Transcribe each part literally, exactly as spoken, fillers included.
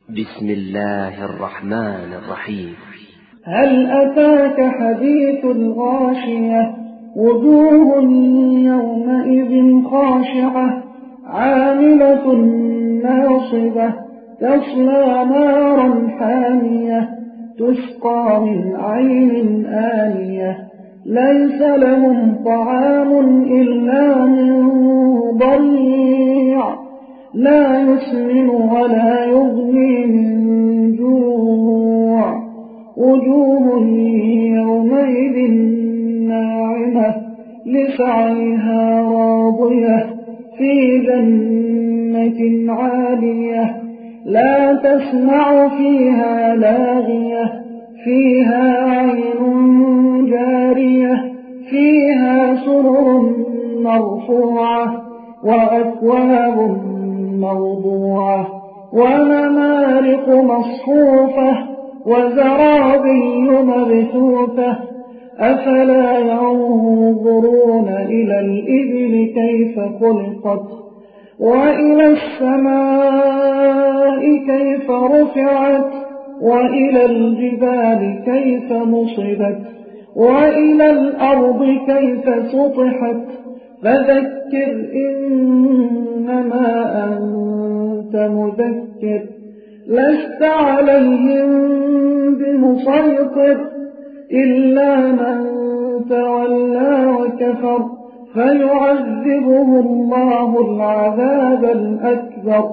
بسم الله الرحمن الرحيم. هل أتاك حديث الغاشية وجوه يومئذ خاشعة عاملة ناصبة تصلى نارا حامية تسقى من عين آنية ليس لهم طعام إلا من ضريع لا يسمن ولا يغني من جوع وجوه يومئذ ناعمة لسعيها راضية في جنة عالية لا تسمع فيها لاغية فيها عين جارية فيها سرر مرفوعة وأكواب موضوعة ونمارق مصفوفة وزرابي مبثوثة أفلا ينظرون إلى الإبل كيف خلقت وإلى السماء كيف رفعت وإلى الجبال كيف نصبت وإلى الأرض كيف سطحت فذكر إنما أنت مذكر لست عليهم بمسيطر إلا من تولى وكفر فيعذبه الله العذاب الأكبر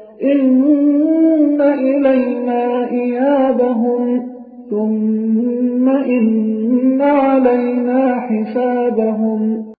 إن إلينا إيابهم ثم إن علينا حسابهم